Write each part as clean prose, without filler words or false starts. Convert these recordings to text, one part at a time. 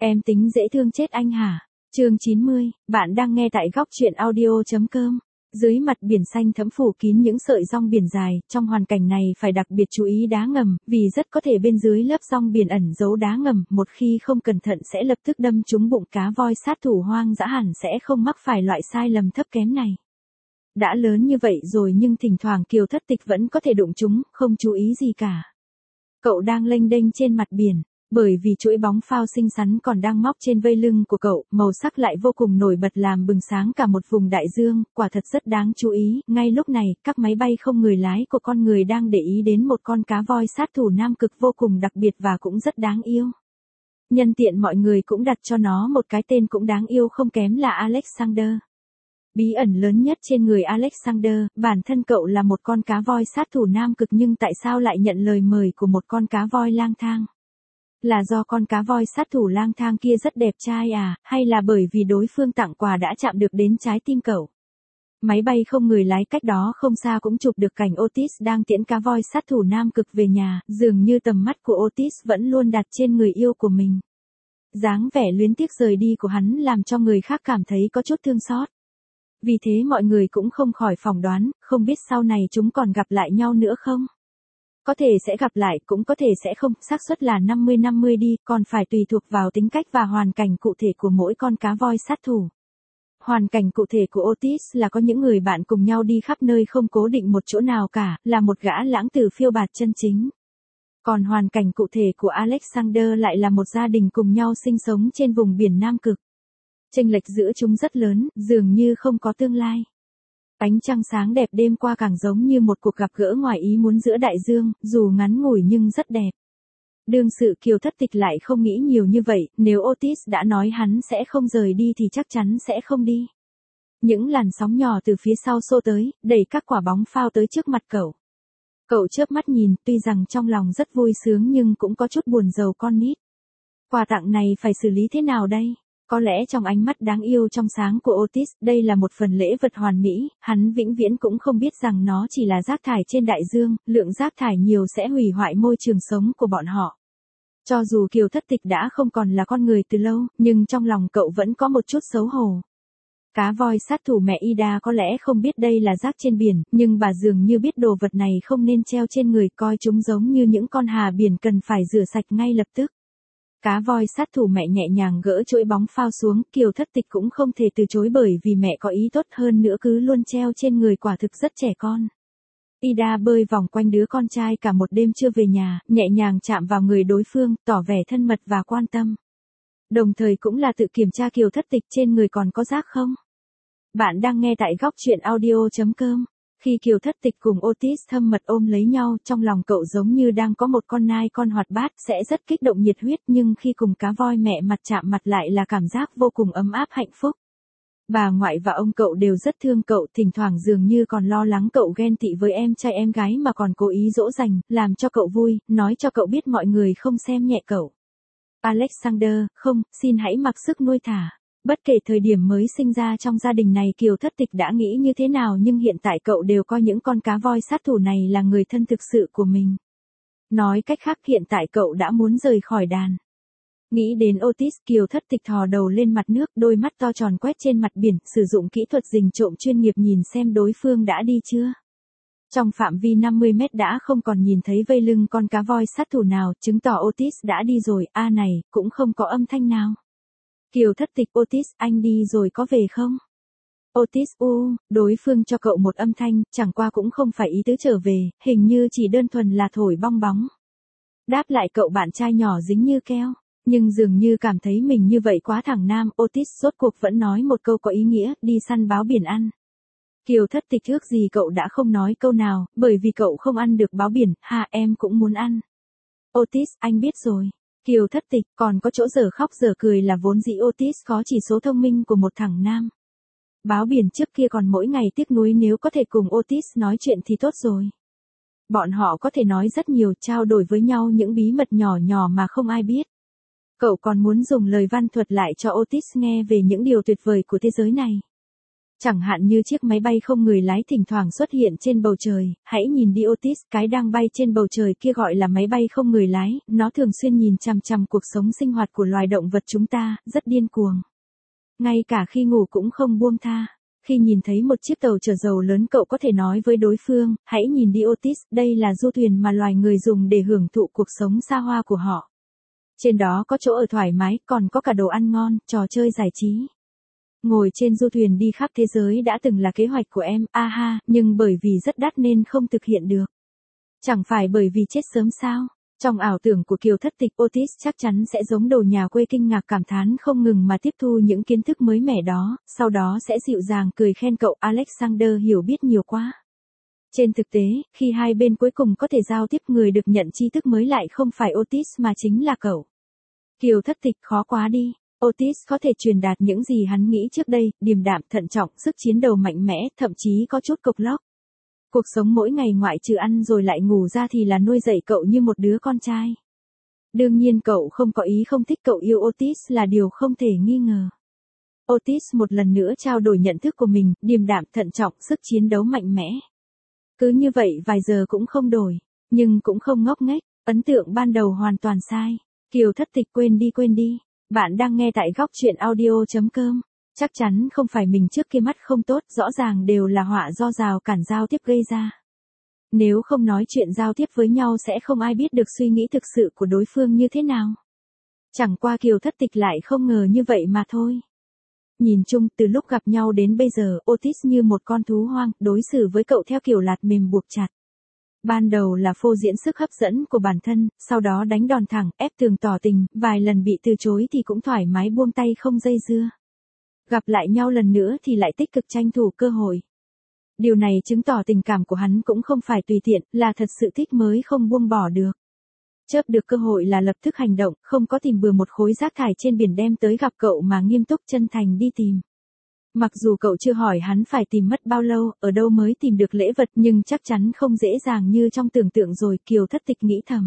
Em tính dễ thương chết anh hả? Chương 90, bạn đang nghe tại góc truyện audio.com. Dưới mặt biển xanh thẫm phủ kín những sợi rong biển dài, trong hoàn cảnh này phải đặc biệt chú ý đá ngầm, vì rất có thể bên dưới lớp rong biển ẩn giấu đá ngầm, một khi không cẩn thận sẽ lập tức đâm trúng bụng cá voi sát thủ hoang dã, hẳn sẽ không mắc phải loại sai lầm thấp kém này. Đã lớn như vậy rồi nhưng thỉnh thoảng Kiều Thất Tịch vẫn có thể đụng chúng, không chú ý gì cả. Cậu đang lênh đênh trên mặt biển. Bởi vì chuỗi bóng phao xinh xắn còn đang móc trên vây lưng của cậu, màu sắc lại vô cùng nổi bật làm bừng sáng cả một vùng đại dương, quả thật rất đáng chú ý. Ngay lúc này, các máy bay không người lái của con người đang để ý đến một con cá voi sát thủ Nam Cực vô cùng đặc biệt và cũng rất đáng yêu. Nhân tiện mọi người cũng đặt cho nó một cái tên cũng đáng yêu không kém là Alexander. Bí ẩn lớn nhất trên người Alexander, bản thân cậu là một con cá voi sát thủ Nam Cực nhưng tại sao lại nhận lời mời của một con cá voi lang thang? Là do con cá voi sát thủ lang thang kia rất đẹp trai à, hay là bởi vì đối phương tặng quà đã chạm được đến trái tim cậu? Máy bay không người lái cách đó không xa cũng chụp được cảnh Otis đang tiễn cá voi sát thủ Nam Cực về nhà, dường như tầm mắt của Otis vẫn luôn đặt trên người yêu của mình. Dáng vẻ luyến tiếc rời đi của hắn làm cho người khác cảm thấy có chút thương xót. Vì thế mọi người cũng không khỏi phỏng đoán, không biết sau này chúng còn gặp lại nhau nữa không? Có thể sẽ gặp lại, cũng có thể sẽ không, xác suất là 50-50 đi, còn phải tùy thuộc vào tính cách và hoàn cảnh cụ thể của mỗi con cá voi sát thủ. Hoàn cảnh cụ thể của Otis là có những người bạn cùng nhau đi khắp nơi không cố định một chỗ nào cả, là một gã lãng tử phiêu bạt chân chính. Còn hoàn cảnh cụ thể của Alexander lại là một gia đình cùng nhau sinh sống trên vùng biển Nam Cực. Chênh lệch giữa chúng rất lớn, dường như không có tương lai. Ánh trăng sáng đẹp đêm qua càng giống như một cuộc gặp gỡ ngoài ý muốn giữa đại dương, dù ngắn ngủi nhưng rất đẹp. Đương sự Kiều Thất Tịch lại không nghĩ nhiều như vậy, nếu Otis đã nói hắn sẽ không rời đi thì chắc chắn sẽ không đi. Những làn sóng nhỏ từ phía sau xô tới, đẩy các quả bóng phao tới trước mặt cậu. Cậu chớp mắt nhìn, tuy rằng trong lòng rất vui sướng nhưng cũng có chút buồn rầu con nít. Quà tặng này phải xử lý thế nào đây? Có lẽ trong ánh mắt đáng yêu trong sáng của Otis, đây là một phần lễ vật hoàn mỹ, hắn vĩnh viễn cũng không biết rằng nó chỉ là rác thải trên đại dương, lượng rác thải nhiều sẽ hủy hoại môi trường sống của bọn họ. Cho dù Kiều Thất Tịch đã không còn là con người từ lâu, nhưng trong lòng cậu vẫn có một chút xấu hổ. Cá voi sát thủ mẹ Ida có lẽ không biết đây là rác trên biển, nhưng bà dường như biết đồ vật này không nên treo trên người, coi chúng giống như những con hà biển cần phải rửa sạch ngay lập tức. Cá voi sát thủ mẹ nhẹ nhàng gỡ chuỗi bóng phao xuống, Kiều Thất Tịch cũng không thể từ chối bởi vì mẹ có ý tốt hơn nữa cứ luôn treo trên người quả thực rất trẻ con. Ida bơi vòng quanh đứa con trai cả một đêm chưa về nhà, nhẹ nhàng chạm vào người đối phương, tỏ vẻ thân mật và quan tâm. Đồng thời cũng là tự kiểm tra Kiều Thất Tịch trên người còn có rác không. Bạn đang nghe tại góc truyện audio.com. Khi Kiều Thất Tịch cùng Otis thâm mật ôm lấy nhau, trong lòng cậu giống như đang có một con nai con hoạt bát, sẽ rất kích động nhiệt huyết, nhưng khi cùng cá voi mẹ mặt chạm mặt lại là cảm giác vô cùng ấm áp hạnh phúc. Bà ngoại và ông cậu đều rất thương cậu, thỉnh thoảng dường như còn lo lắng cậu ghen tị với em trai em gái mà còn cố ý dỗ dành, làm cho cậu vui, nói cho cậu biết mọi người không xem nhẹ cậu. Alexander, không, xin hãy mặc sức nuôi thả. Bất kể thời điểm mới sinh ra trong gia đình này Kiều Thất Tịch đã nghĩ như thế nào nhưng hiện tại cậu đều coi những con cá voi sát thủ này là người thân thực sự của mình. Nói cách khác hiện tại cậu đã muốn rời khỏi đàn. Nghĩ đến Otis, Kiều Thất Tịch thò đầu lên mặt nước, đôi mắt to tròn quét trên mặt biển, sử dụng kỹ thuật rình trộm chuyên nghiệp nhìn xem đối phương đã đi chưa. Trong phạm vi 50 mét đã không còn nhìn thấy vây lưng con cá voi sát thủ nào, chứng tỏ Otis đã đi rồi, này, cũng không có âm thanh nào. Kiều Thất Tịch, Otis, anh đi rồi có về không? Otis, đối phương cho cậu một âm thanh, chẳng qua cũng không phải ý tứ trở về, hình như chỉ đơn thuần là thổi bong bóng. Đáp lại cậu bạn trai nhỏ dính như keo, nhưng dường như cảm thấy mình như vậy quá thẳng nam, Otis rốt cuộc vẫn nói một câu có ý nghĩa, đi săn báo biển ăn. Kiều Thất Tịch ước gì cậu đã không nói câu nào, bởi vì cậu không ăn được báo biển, em cũng muốn ăn. Otis, anh biết rồi. Kiều Thất Tịch, còn có chỗ dở khóc dở cười là vốn dĩ Otis có chỉ số thông minh của một thằng nam. Báo biển trước kia còn mỗi ngày tiếc nuối nếu có thể cùng Otis nói chuyện thì tốt rồi. Bọn họ có thể nói rất nhiều, trao đổi với nhau những bí mật nhỏ nhỏ mà không ai biết. Cậu còn muốn dùng lời văn thuật lại cho Otis nghe về những điều tuyệt vời của thế giới này. Chẳng hạn như chiếc máy bay không người lái thỉnh thoảng xuất hiện trên bầu trời, hãy nhìn đi Otis, cái đang bay trên bầu trời kia gọi là máy bay không người lái, nó thường xuyên nhìn chằm chằm cuộc sống sinh hoạt của loài động vật chúng ta, rất điên cuồng. Ngay cả khi ngủ cũng không buông tha. Khi nhìn thấy một chiếc tàu chở dầu lớn cậu có thể nói với đối phương, hãy nhìn đi Otis, đây là du thuyền mà loài người dùng để hưởng thụ cuộc sống xa hoa của họ. Trên đó có chỗ ở thoải mái, còn có cả đồ ăn ngon, trò chơi giải trí. Ngồi trên du thuyền đi khắp thế giới đã từng là kế hoạch của em, aha, nhưng bởi vì rất đắt nên không thực hiện được. Chẳng phải bởi vì chết sớm sao? Trong ảo tưởng của Kiều Thất Tịch, Otis chắc chắn sẽ giống đồ nhà quê kinh ngạc cảm thán không ngừng mà tiếp thu những kiến thức mới mẻ đó, sau đó sẽ dịu dàng cười khen cậu Alexander hiểu biết nhiều quá. Trên thực tế, khi hai bên cuối cùng có thể giao tiếp, người được nhận tri thức mới lại không phải Otis mà chính là cậu. Kiều Thất Tịch khó quá đi. Otis có thể truyền đạt những gì hắn nghĩ trước đây, điềm đạm, thận trọng, sức chiến đấu mạnh mẽ, thậm chí có chút cộc lốc. Cuộc sống mỗi ngày ngoại trừ ăn rồi lại ngủ ra thì là nuôi dạy cậu như một đứa con trai. Đương nhiên cậu không có ý không thích, cậu yêu Otis là điều không thể nghi ngờ. Otis một lần nữa trao đổi nhận thức của mình, điềm đạm, thận trọng, sức chiến đấu mạnh mẽ. Cứ như vậy vài giờ cũng không đổi, nhưng cũng không ngốc nghếch, ấn tượng ban đầu hoàn toàn sai. Kiều Thất Tịch quên đi. Bạn đang nghe tại góc chuyện audio.com. Chắc chắn không phải mình trước kia mắt không tốt, rõ ràng đều là họa do rào cản giao tiếp gây ra. Nếu không nói chuyện giao tiếp với nhau sẽ không ai biết được suy nghĩ thực sự của đối phương như thế nào. Chẳng qua Kiều Thất Tịch lại không ngờ như vậy mà thôi. Nhìn chung, từ lúc gặp nhau đến bây giờ, Otis như một con thú hoang, đối xử với cậu theo kiểu lạt mềm buộc chặt. Ban đầu là phô diễn sức hấp dẫn của bản thân, sau đó đánh đòn thẳng, ép tường tỏ tình, vài lần bị từ chối thì cũng thoải mái buông tay không dây dưa. Gặp lại nhau lần nữa thì lại tích cực tranh thủ cơ hội. Điều này chứng tỏ tình cảm của hắn cũng không phải tùy tiện, là thật sự thích mới không buông bỏ được. Chớp được cơ hội là lập tức hành động, không có tìm bừa một khối rác thải trên biển đem tới gặp cậu mà nghiêm túc chân thành đi tìm. Mặc dù cậu chưa hỏi hắn phải tìm mất bao lâu, ở đâu mới tìm được lễ vật, nhưng chắc chắn không dễ dàng như trong tưởng tượng rồi, Kiều Thất Tịch nghĩ thầm.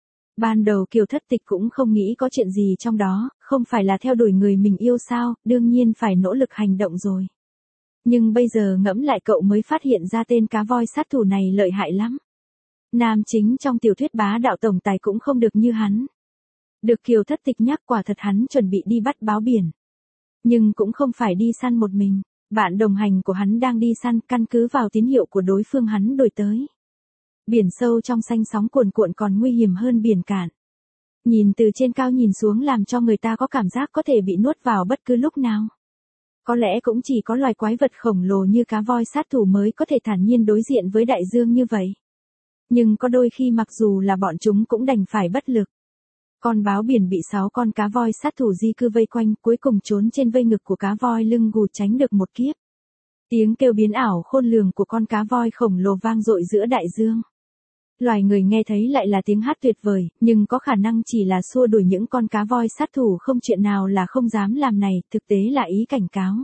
Ban đầu Kiều Thất Tịch cũng không nghĩ có chuyện gì trong đó, không phải là theo đuổi người mình yêu sao, đương nhiên phải nỗ lực hành động rồi. Nhưng bây giờ ngẫm lại cậu mới phát hiện ra tên cá voi sát thủ này lợi hại lắm. Nam chính trong tiểu thuyết bá đạo tổng tài cũng không được như hắn. Được Kiều Thất Tịch nhắc, quả thật hắn chuẩn bị đi bắt báo biển. Nhưng cũng không phải đi săn một mình, bạn đồng hành của hắn đang đi săn, căn cứ vào tín hiệu của đối phương hắn đuổi tới. Biển sâu trong xanh sóng cuồn cuộn còn nguy hiểm hơn biển cạn. Nhìn từ trên cao nhìn xuống làm cho người ta có cảm giác có thể bị nuốt vào bất cứ lúc nào. Có lẽ cũng chỉ có loài quái vật khổng lồ như cá voi sát thủ mới có thể thản nhiên đối diện với đại dương như vậy. Nhưng có đôi khi mặc dù là bọn chúng cũng đành phải bất lực. Con báo biển bị 6 con cá voi sát thủ di cư vây quanh, cuối cùng trốn trên vây ngực của cá voi lưng gù tránh được một kiếp. Tiếng kêu biến ảo khôn lường của con cá voi khổng lồ vang dội giữa đại dương. Loài người nghe thấy lại là tiếng hát tuyệt vời, nhưng có khả năng chỉ là xua đuổi những con cá voi sát thủ, không chuyện nào là không dám làm này, thực tế là ý cảnh cáo.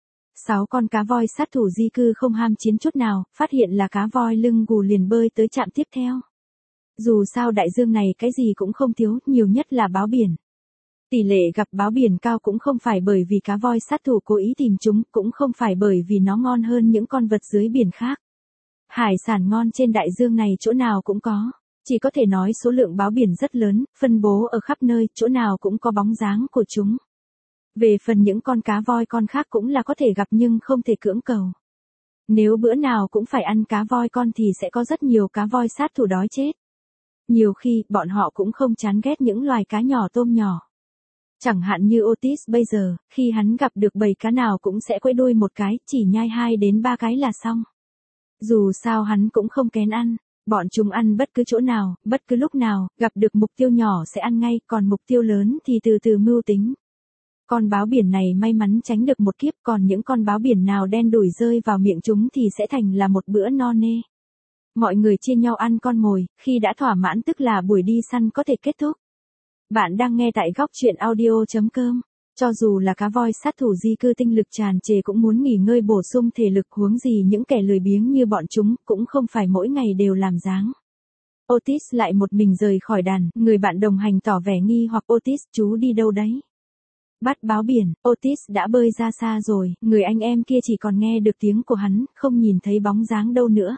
6 con cá voi sát thủ di cư không ham chiến chút nào, phát hiện là cá voi lưng gù liền bơi tới trạm tiếp theo. Dù sao đại dương này cái gì cũng không thiếu, nhiều nhất là báo biển. Tỷ lệ gặp báo biển cao cũng không phải bởi vì cá voi sát thủ cố ý tìm chúng, cũng không phải bởi vì nó ngon hơn những con vật dưới biển khác. Hải sản ngon trên đại dương này chỗ nào cũng có, chỉ có thể nói số lượng báo biển rất lớn, phân bố ở khắp nơi, chỗ nào cũng có bóng dáng của chúng. Về phần những con cá voi con khác cũng là có thể gặp nhưng không thể cưỡng cầu. Nếu bữa nào cũng phải ăn cá voi con thì sẽ có rất nhiều cá voi sát thủ đói chết. Nhiều khi, bọn họ cũng không chán ghét những loài cá nhỏ tôm nhỏ. Chẳng hạn như Otis bây giờ, khi hắn gặp được bầy cá nào cũng sẽ quẫy đuôi một cái, chỉ nhai 2 đến 3 cái là xong. Dù sao hắn cũng không kén ăn, bọn chúng ăn bất cứ chỗ nào, bất cứ lúc nào, gặp được mục tiêu nhỏ sẽ ăn ngay, còn mục tiêu lớn thì từ từ mưu tính. Con báo biển này may mắn tránh được một kiếp, còn những con báo biển nào đen đủi rơi vào miệng chúng thì sẽ thành là một bữa no nê. Mọi người chia nhau ăn con mồi, khi đã thỏa mãn tức là buổi đi săn có thể kết thúc. Bạn đang nghe tại góc chuyện audio.com. Cho dù là cá voi sát thủ di cư tinh lực tràn trề cũng muốn nghỉ ngơi bổ sung thể lực, huống gì những kẻ lười biếng như bọn chúng, cũng không phải mỗi ngày đều làm dáng. Otis lại một mình rời khỏi đàn, người bạn đồng hành tỏ vẻ nghi hoặc, Otis, chú đi đâu đấy? Bắt báo biển, Otis đã bơi ra xa rồi, người anh em kia chỉ còn nghe được tiếng của hắn, không nhìn thấy bóng dáng đâu nữa.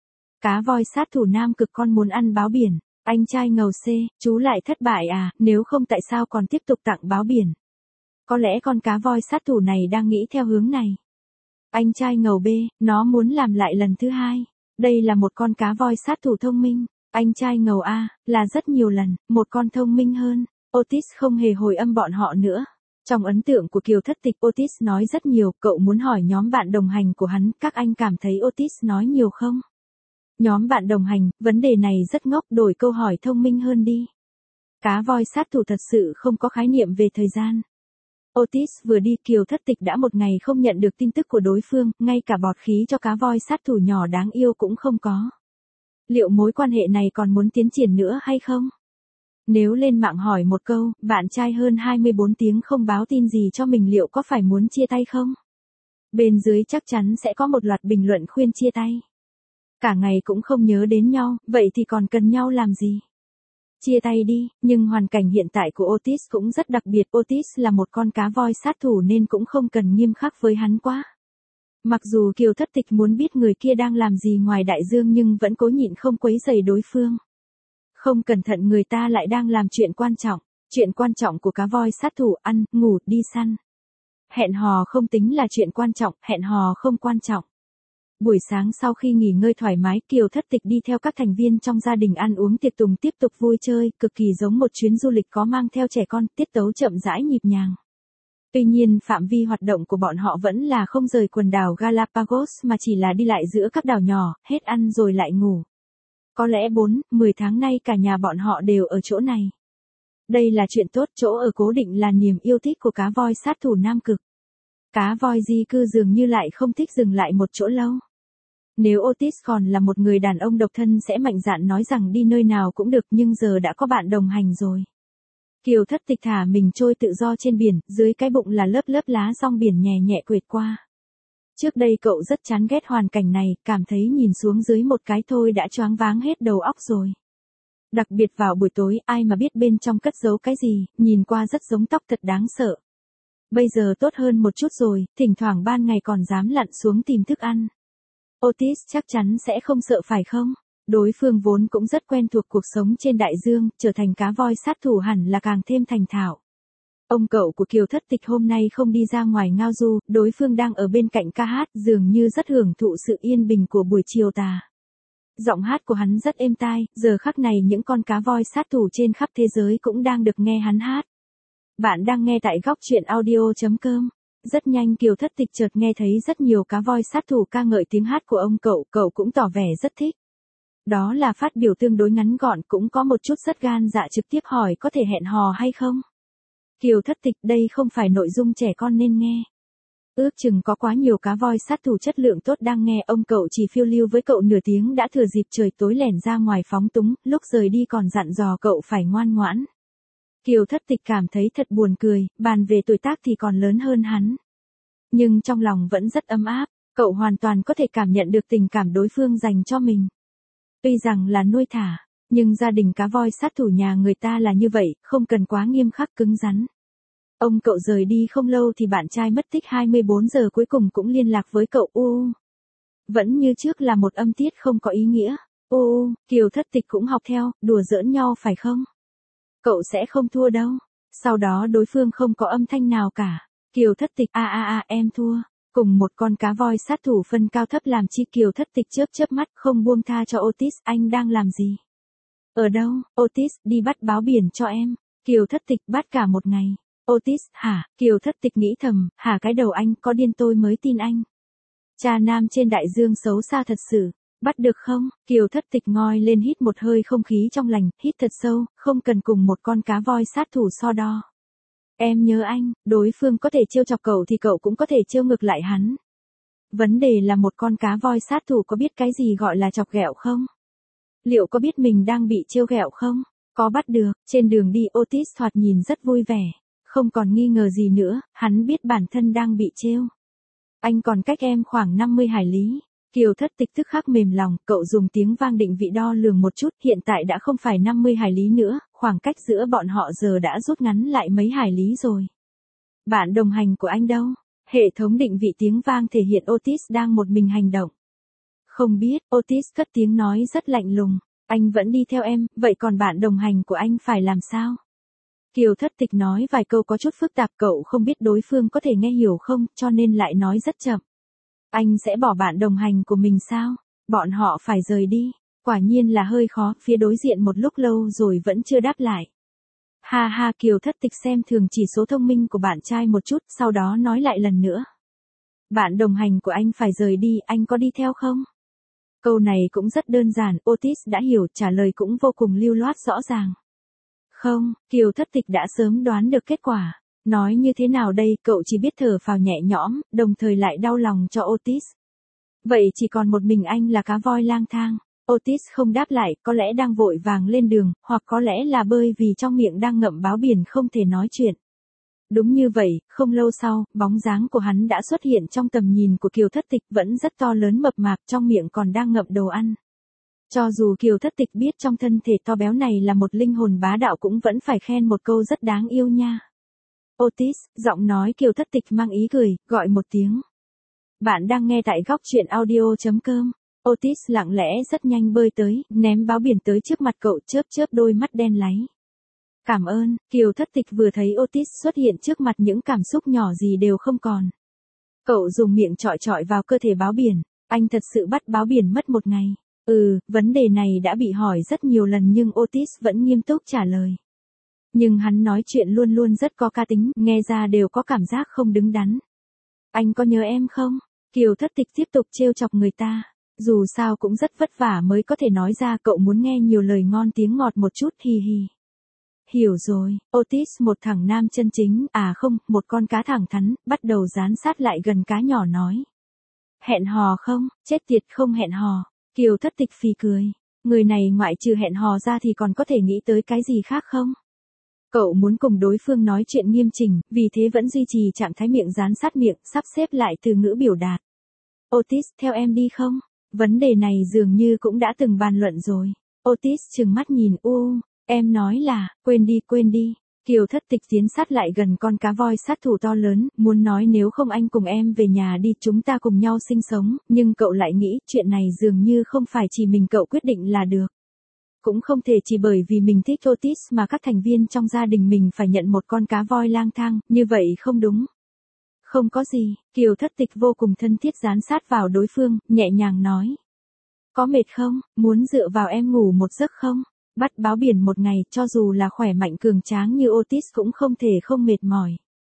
Cá voi sát thủ Nam Cực con muốn ăn báo biển. Anh trai ngầu C, chú lại thất bại à, nếu không tại sao còn tiếp tục tặng báo biển? Có lẽ con cá voi sát thủ này đang nghĩ theo hướng này. Anh trai ngầu B, nó muốn làm lại lần thứ hai. Đây là một con cá voi sát thủ thông minh. Anh trai ngầu A, là rất nhiều lần, một con thông minh hơn. Otis không hề hồi âm bọn họ nữa. Trong ấn tượng của Kiều Thất Tịch, Otis nói rất nhiều, cậu muốn hỏi nhóm bạn đồng hành của hắn, các anh cảm thấy Otis nói nhiều không? Nhóm bạn đồng hành, vấn đề này rất ngốc, đổi câu hỏi thông minh hơn đi. Cá voi sát thủ thật sự không có khái niệm về thời gian. Otis vừa đi, Kiều Thất Tịch đã một ngày không nhận được tin tức của đối phương, ngay cả bọt khí cho cá voi sát thủ nhỏ đáng yêu cũng không có. Liệu mối quan hệ này còn muốn tiến triển nữa hay không? Nếu lên mạng hỏi một câu, bạn trai hơn 24 tiếng không báo tin gì cho mình liệu có phải muốn chia tay không? Bên dưới chắc chắn sẽ có một loạt bình luận khuyên chia tay. Cả ngày cũng không nhớ đến nhau, vậy thì còn cần nhau làm gì? Chia tay đi, nhưng hoàn cảnh hiện tại của Otis cũng rất đặc biệt. Otis là một con cá voi sát thủ nên cũng không cần nghiêm khắc với hắn quá. Mặc dù Kiều Thất Tịch muốn biết người kia đang làm gì ngoài đại dương nhưng vẫn cố nhịn không quấy rầy đối phương. Không cẩn thận người ta lại đang làm chuyện quan trọng. Chuyện quan trọng của cá voi sát thủ ăn, ngủ, đi săn. Hẹn hò không tính là chuyện quan trọng, hẹn hò không quan trọng. Buổi sáng sau khi nghỉ ngơi thoải mái, Kiều Thất Tịch đi theo các thành viên trong gia đình ăn uống tiệc tùng tiếp tục vui chơi, cực kỳ giống một chuyến du lịch có mang theo trẻ con, tiết tấu chậm rãi nhịp nhàng. Tuy nhiên phạm vi hoạt động của bọn họ vẫn là không rời quần đảo Galapagos mà chỉ là đi lại giữa các đảo nhỏ, hết ăn rồi lại ngủ. Có lẽ 4-10 tháng nay cả nhà bọn họ đều ở chỗ này. Đây là chuyện tốt, chỗ ở cố định là niềm yêu thích của cá voi sát thủ Nam Cực. Cá voi di cư dường như lại không thích dừng lại một chỗ lâu. Nếu Otis còn là một người đàn ông độc thân sẽ mạnh dạn nói rằng đi nơi nào cũng được nhưng giờ đã có bạn đồng hành rồi. Kiều Thất Tịch thả mình trôi tự do trên biển, dưới cái bụng là lớp lớp lá rong biển nhẹ nhẹ quệt qua. Trước đây cậu rất chán ghét hoàn cảnh này, cảm thấy nhìn xuống dưới một cái thôi đã choáng váng hết đầu óc rồi. Đặc biệt vào buổi tối, ai mà biết bên trong cất giấu cái gì, nhìn qua rất giống tóc thật đáng sợ. Bây giờ tốt hơn một chút rồi, thỉnh thoảng ban ngày còn dám lặn xuống tìm thức ăn. Otis chắc chắn sẽ không sợ phải không? Đối phương vốn cũng rất quen thuộc cuộc sống trên đại dương, trở thành cá voi sát thủ hẳn là càng thêm thành thạo. Ông cậu của Kiều Thất Tịch hôm nay không đi ra ngoài ngao du, đối phương đang ở bên cạnh ca hát, dường như rất hưởng thụ sự yên bình của buổi chiều tà. Giọng hát của hắn rất êm tai, giờ khắc này những con cá voi sát thủ trên khắp thế giới cũng đang được nghe hắn hát. Bạn đang nghe tại góc truyện audio.com. Rất nhanh Kiều Thất Tịch chợt nghe thấy rất nhiều cá voi sát thủ ca ngợi tiếng hát của ông cậu cũng tỏ vẻ rất thích. Đó là phát biểu tương đối ngắn gọn, cũng có một chút rất gan dạ trực tiếp hỏi có thể hẹn hò hay không. Kiều Thất Tịch, đây không phải nội dung trẻ con nên nghe. Ước chừng có quá nhiều cá voi sát thủ chất lượng tốt đang nghe, ông cậu chỉ phiêu lưu với cậu nửa tiếng đã thừa dịp trời tối lẻn ra ngoài phóng túng, lúc rời đi còn dặn dò cậu phải ngoan ngoãn. Kiều Thất Tịch cảm thấy thật buồn cười, bàn về tuổi tác thì còn lớn hơn hắn. Nhưng trong lòng vẫn rất ấm áp, cậu hoàn toàn có thể cảm nhận được tình cảm đối phương dành cho mình. Tuy rằng là nuôi thả, nhưng gia đình cá voi sát thủ nhà người ta là như vậy, không cần quá nghiêm khắc cứng rắn. Ông cậu rời đi không lâu thì bạn trai mất tích 24 giờ cuối cùng cũng liên lạc với cậu. Vẫn như trước là một âm tiết không có ý nghĩa. Kiều Thất Tịch cũng học theo, đùa giỡn nhau phải không? Cậu sẽ không thua đâu. Sau đó đối phương không có âm thanh nào cả. Kiều Thất Tịch em thua. Cùng một con cá voi sát thủ phân cao thấp làm chi. Kiều Thất Tịch chớp mắt không buông tha cho Otis. Anh đang làm gì? Ở đâu? Otis, đi bắt báo biển cho em. Kiều Thất Tịch, bắt cả một ngày. Otis, hả? Kiều Thất Tịch nghĩ thầm, hả cái đầu anh, có điên tôi mới tin anh. Cha nam trên đại dương xấu xa thật sự. Bắt được không? Kiều Thất Tịch ngoi lên hít một hơi không khí trong lành, hít thật sâu, không cần cùng một con cá voi sát thủ so đo. Em nhớ anh, đối phương có thể trêu chọc cậu thì cậu cũng có thể trêu ngược lại hắn. Vấn đề là một con cá voi sát thủ có biết cái gì gọi là chọc ghẹo không? Liệu có biết mình đang bị trêu ghẹo không? Có bắt được, trên đường đi Otis thoạt nhìn rất vui vẻ. Không còn nghi ngờ gì nữa, hắn biết bản thân đang bị trêu. Anh còn cách em khoảng 50 hải lý. Kiều Thất Tịch tức khắc mềm lòng, cậu dùng tiếng vang định vị đo lường một chút, hiện tại đã không phải 50 hải lý nữa, khoảng cách giữa bọn họ giờ đã rút ngắn lại mấy hải lý rồi. Bạn đồng hành của anh đâu? Hệ thống định vị tiếng vang thể hiện Otis đang một mình hành động. Không biết, Otis cất tiếng nói rất lạnh lùng. Anh vẫn đi theo em, vậy còn bạn đồng hành của anh phải làm sao? Kiều Thất Tịch nói vài câu có chút phức tạp, cậu không biết đối phương có thể nghe hiểu không, cho nên lại nói rất chậm. Anh sẽ bỏ bạn đồng hành của mình sao? Bọn họ phải rời đi. Quả nhiên là hơi khó, phía đối diện một lúc lâu rồi vẫn chưa đáp lại. Ha ha, Kiều Thất Tịch xem thường chỉ số thông minh của bạn trai một chút, sau đó nói lại lần nữa. Bạn đồng hành của anh phải rời đi, anh có đi theo không? Câu này cũng rất đơn giản, Otis đã hiểu, trả lời cũng vô cùng lưu loát rõ ràng. Không, Kiều Thất Tịch đã sớm đoán được kết quả. Nói như thế nào đây, cậu chỉ biết thở phào nhẹ nhõm, đồng thời lại đau lòng cho Otis. Vậy chỉ còn một mình anh là cá voi lang thang. Otis không đáp lại, có lẽ đang vội vàng lên đường, hoặc có lẽ là bơi vì trong miệng đang ngậm báo biển không thể nói chuyện. Đúng như vậy, không lâu sau, bóng dáng của hắn đã xuất hiện trong tầm nhìn của Kiều Thất Tịch, vẫn rất to lớn mập mạp, trong miệng còn đang ngậm đồ ăn. Cho dù Kiều Thất Tịch biết trong thân thể to béo này là một linh hồn bá đạo cũng vẫn phải khen một câu rất đáng yêu nha. Otis, giọng nói Kiều Thất Tịch mang ý cười, gọi một tiếng. Bạn đang nghe tại góc truyện audio.com. Otis lặng lẽ rất nhanh bơi tới, ném báo biển tới trước mặt cậu, chớp chớp đôi mắt đen láy. Cảm ơn, Kiều Thất Tịch vừa thấy Otis xuất hiện trước mặt những cảm xúc nhỏ gì đều không còn. Cậu dùng miệng chọi chọi vào cơ thể báo biển, anh thật sự bắt báo biển mất một ngày. Vấn đề này đã bị hỏi rất nhiều lần nhưng Otis vẫn nghiêm túc trả lời. Nhưng hắn nói chuyện luôn luôn rất có cá tính, nghe ra đều có cảm giác không đứng đắn. Anh có nhớ em không? Kiều Thất Tịch tiếp tục trêu chọc người ta. Dù sao cũng rất vất vả mới có thể nói ra, cậu muốn nghe nhiều lời ngon tiếng ngọt một chút, hi hi. Hiểu rồi, Otis một thằng nam chân chính, một con cá thẳng thắn, bắt đầu dán sát lại gần cá nhỏ nói. Hẹn hò không, chết tiệt không hẹn hò. Kiều Thất Tịch phì cười. Người này ngoại trừ hẹn hò ra thì còn có thể nghĩ tới cái gì khác không? Cậu muốn cùng đối phương nói chuyện nghiêm chỉnh, vì thế vẫn duy trì trạng thái miệng dán sát miệng, sắp xếp lại từ ngữ biểu đạt. Otis, theo em đi không? Vấn đề này dường như cũng đã từng bàn luận rồi. Otis trừng mắt nhìn, em nói là, quên đi. Kiều Thất Tịch tiến sát lại gần con cá voi sát thủ to lớn, muốn nói nếu không anh cùng em về nhà đi, chúng ta cùng nhau sinh sống, nhưng cậu lại nghĩ chuyện này dường như không phải chỉ mình cậu quyết định là được. Cũng không thể chỉ bởi vì mình thích Otis mà các thành viên trong gia đình mình phải nhận một con cá voi lang thang, như vậy không đúng. Không có gì, Kiều Thất Tịch vô cùng thân thiết dán sát vào đối phương, nhẹ nhàng nói. Có mệt không, muốn dựa vào em ngủ một giấc không? Bắt báo biển một ngày, cho dù là khỏe mạnh cường tráng như Otis cũng không thể không mệt mỏi.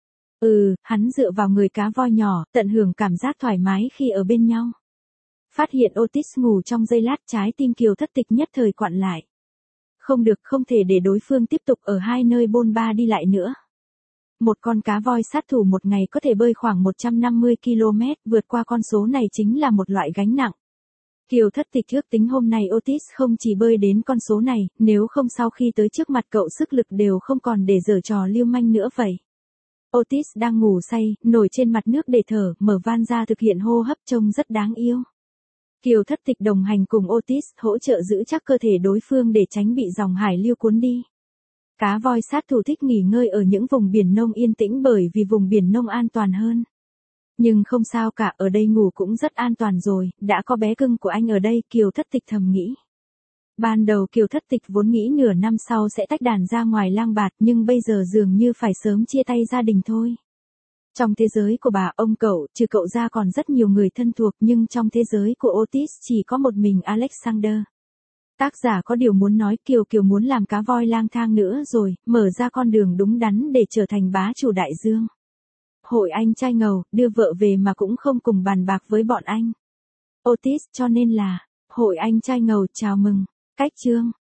Hắn dựa vào người cá voi nhỏ, tận hưởng cảm giác thoải mái khi ở bên nhau. Phát hiện Otis ngủ trong giây lát, trái tim Kiều Thất Tịch nhất thời quặn lại. Không được, không thể để đối phương tiếp tục ở hai nơi bôn ba đi lại nữa. Một con cá voi sát thủ một ngày có thể bơi khoảng 150 km, vượt qua con số này chính là một loại gánh nặng. Kiều Thất Tịch ước tính hôm nay Otis không chỉ bơi đến con số này, nếu không sau khi tới trước mặt cậu sức lực đều không còn để giở trò lưu manh nữa vậy. Otis đang ngủ say, nổi trên mặt nước để thở, mở van ra thực hiện hô hấp trông rất đáng yêu. Kiều Thất Tịch đồng hành cùng Otis, hỗ trợ giữ chắc cơ thể đối phương để tránh bị dòng hải lưu cuốn đi. Cá voi sát thủ thích nghỉ ngơi ở những vùng biển nông yên tĩnh bởi vì vùng biển nông an toàn hơn. Nhưng không sao cả, ở đây ngủ cũng rất an toàn rồi, đã có bé cưng của anh ở đây, Kiều Thất Tịch thầm nghĩ. Ban đầu Kiều Thất Tịch vốn nghĩ nửa năm sau sẽ tách đàn ra ngoài lang bạt, nhưng bây giờ dường như phải sớm chia tay gia đình thôi. Trong thế giới của bà, ông cậu, trừ cậu ra còn rất nhiều người thân thuộc, nhưng trong thế giới của Otis chỉ có một mình Alexander. Tác giả có điều muốn nói, Kiều muốn làm cá voi lang thang nữa rồi, mở ra con đường đúng đắn để trở thành bá chủ đại dương. Hội anh trai ngầu, đưa vợ về mà cũng không cùng bàn bạc với bọn anh. Otis, cho nên là, hội anh trai ngầu chào mừng. Cách chương.